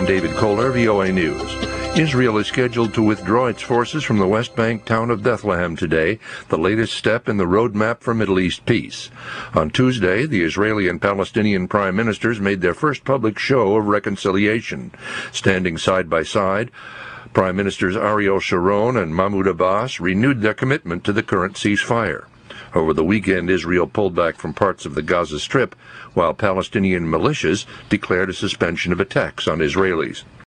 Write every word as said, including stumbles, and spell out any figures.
David Kohler, V O A News. Israel is scheduled to withdraw its forces from the West Bank town of Bethlehem today, the latest step in the roadmap for Middle East peace. On Tuesday, the Israeli and Palestinian prime ministers made their first public show of reconciliation. Standing side by side, Prime Ministers Ariel Sharon and Mahmoud Abbas renewed their commitment to the current ceasefire. Over the weekend, Israel pulled back from parts of the Gaza Strip, while Palestinian militias declared a suspension of attacks on Israelis.